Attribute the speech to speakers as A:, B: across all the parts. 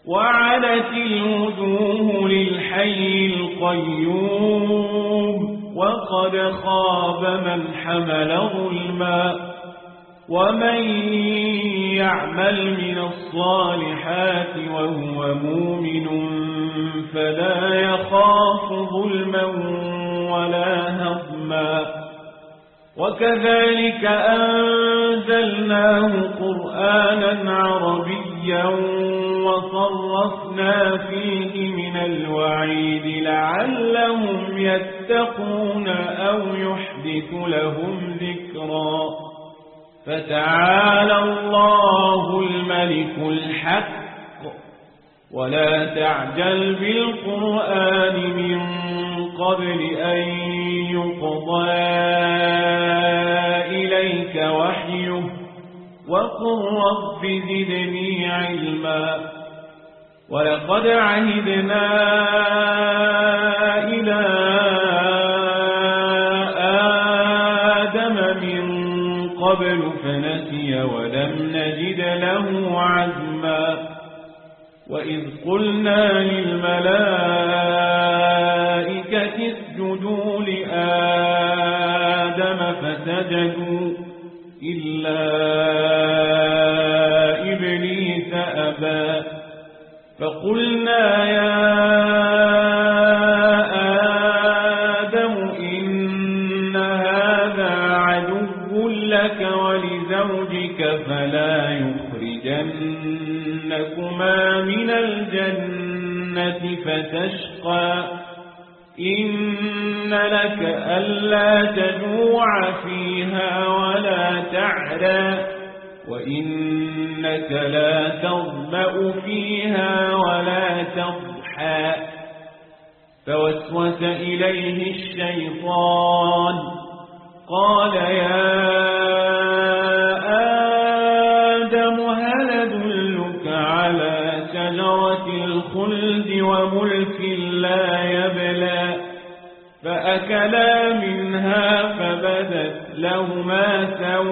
A: وعنت الوجوه للحي القيوم وقد خاب من حمل ظلما ومن يعمل من الصالحات وهو مؤمن فلا يخاف ظلما ولا هضما وكذلك أنزلناه قرآنا عربيا وصرفنا فيه من الوعيد لعلهم يتقون أو يحدث لهم ذكرا فتعالى الله الملك الحق ولا تعجل بالقرآن من قبل أن يقضى إليك وحيه وقل رب زدني علما ولقد عهدنا إلى آدم من قبل فنسي ولم نجد له عزما وإذ قلنا للملائكة اسجدوا لآدم فسجدوا إلا إبليس أبى فقلنا يا آدم إن هذا عدو لك ولزوجك فلا يخرجنكما من الجنة فتشقى إن لك ألا تجوع فيها ولا تعرى وإنك لا تظمأ فيها ولا تضحى فوسوس إليه الشيطان قال يا آدم هل أدلك على شجرة الخلد وملك لا يبلى فأكلا منها فبدت لهما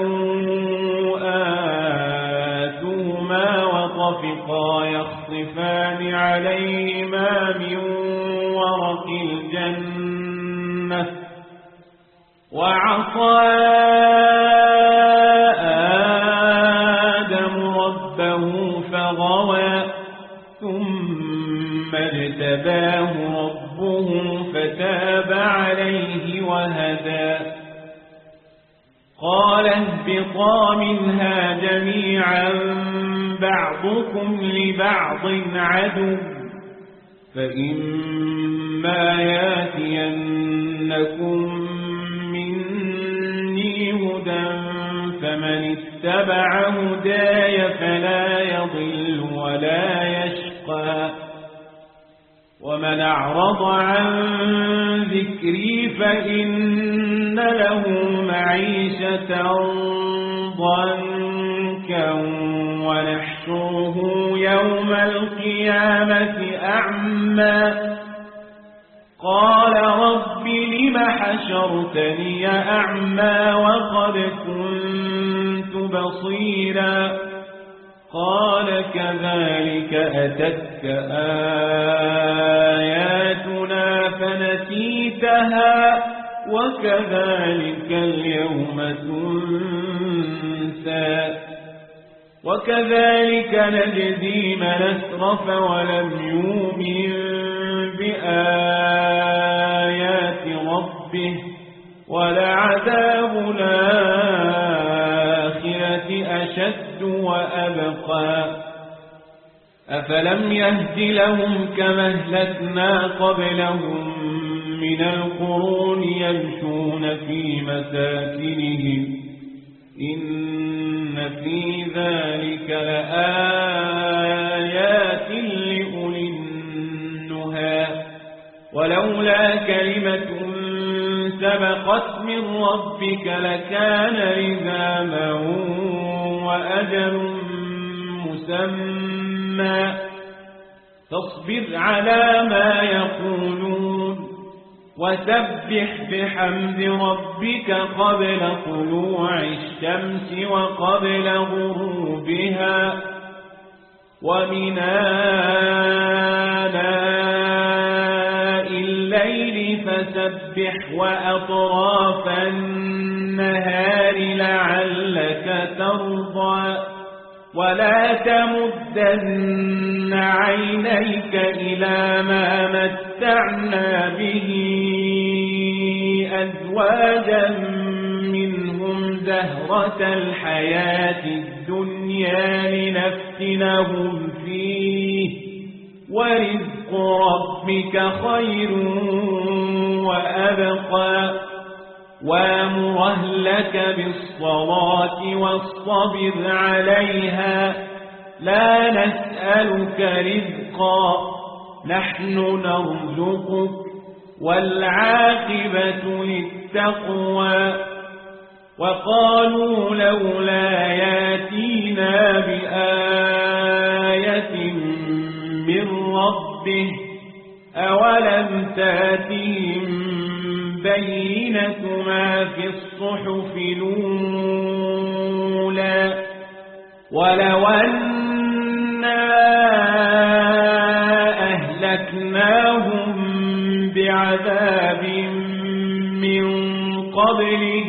A: سوآتهما وطفقا يخصفان عليهما من ورق الجنة وعصى آدم ربه فغوى ثم اجتباه ربه فتاب عليه وهدى قال اهبطا منها جميعا بعضكم لبعض عدو فإما ياتينكم مني هدى فمن اتبع هداي فلا يضل ولا يشقى ومن أعرض عن ذكري فإن له معيشة ضنكا ونحشره يوم القيامة أعمى قال رب لم حشرتني أعمى وقد كنت بصيرا قال كذلك أتتك آياتنا فنسيتها وكذلك اليوم تنسى وكذلك نجزي من أسرف ولم يؤمن بآيات ربه ولعذاب الآخرة أشد وأبقى أفلم يهد لهم كما أهلكنا قبلهم من القرون يمشون في مساكنهم إن في ذلك لآيات لأولي النهى ولولا كلمة سبقت من ربك لكان لزاما وأجل مسمى فاصبر على ما يقولون وسبح بحمد ربك قبل طلوع الشمس وقبل غروبها ومن آناء الليل فسبح وأطراف النهار لعلك ترضى ولا تمدن عينيك إلى ما متعنا به أزواجا منهم زهرة الحياة الدنيا لنفتنهم فيه ورزق ربك خير وأبقى وامر أهلك بالصلاة واصطبر عليها لا نسألك رزقا نحن نرزقك والعاقبة للتقوى وقالوا لولا ياتينا بآية من ربه أولم تاتهم بينة ما في الصحف الأولى ولو أنا أهلكناهم بعذاب من قبله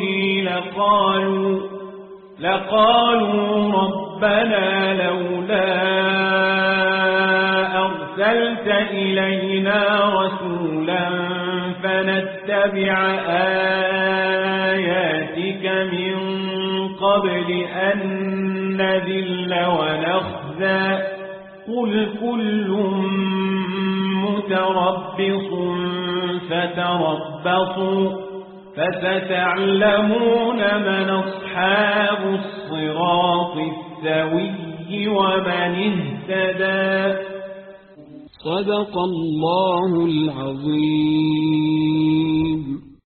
A: لقالوا ربنا لولا أرسلت إلينا رسولا فنتبع آياتك من قبل أن نذل ونخزى قل كل متربص فتربصوا فستعلمون من أصحاب الصراط السوي ومن اهتدى.
B: صدق الله العظيم.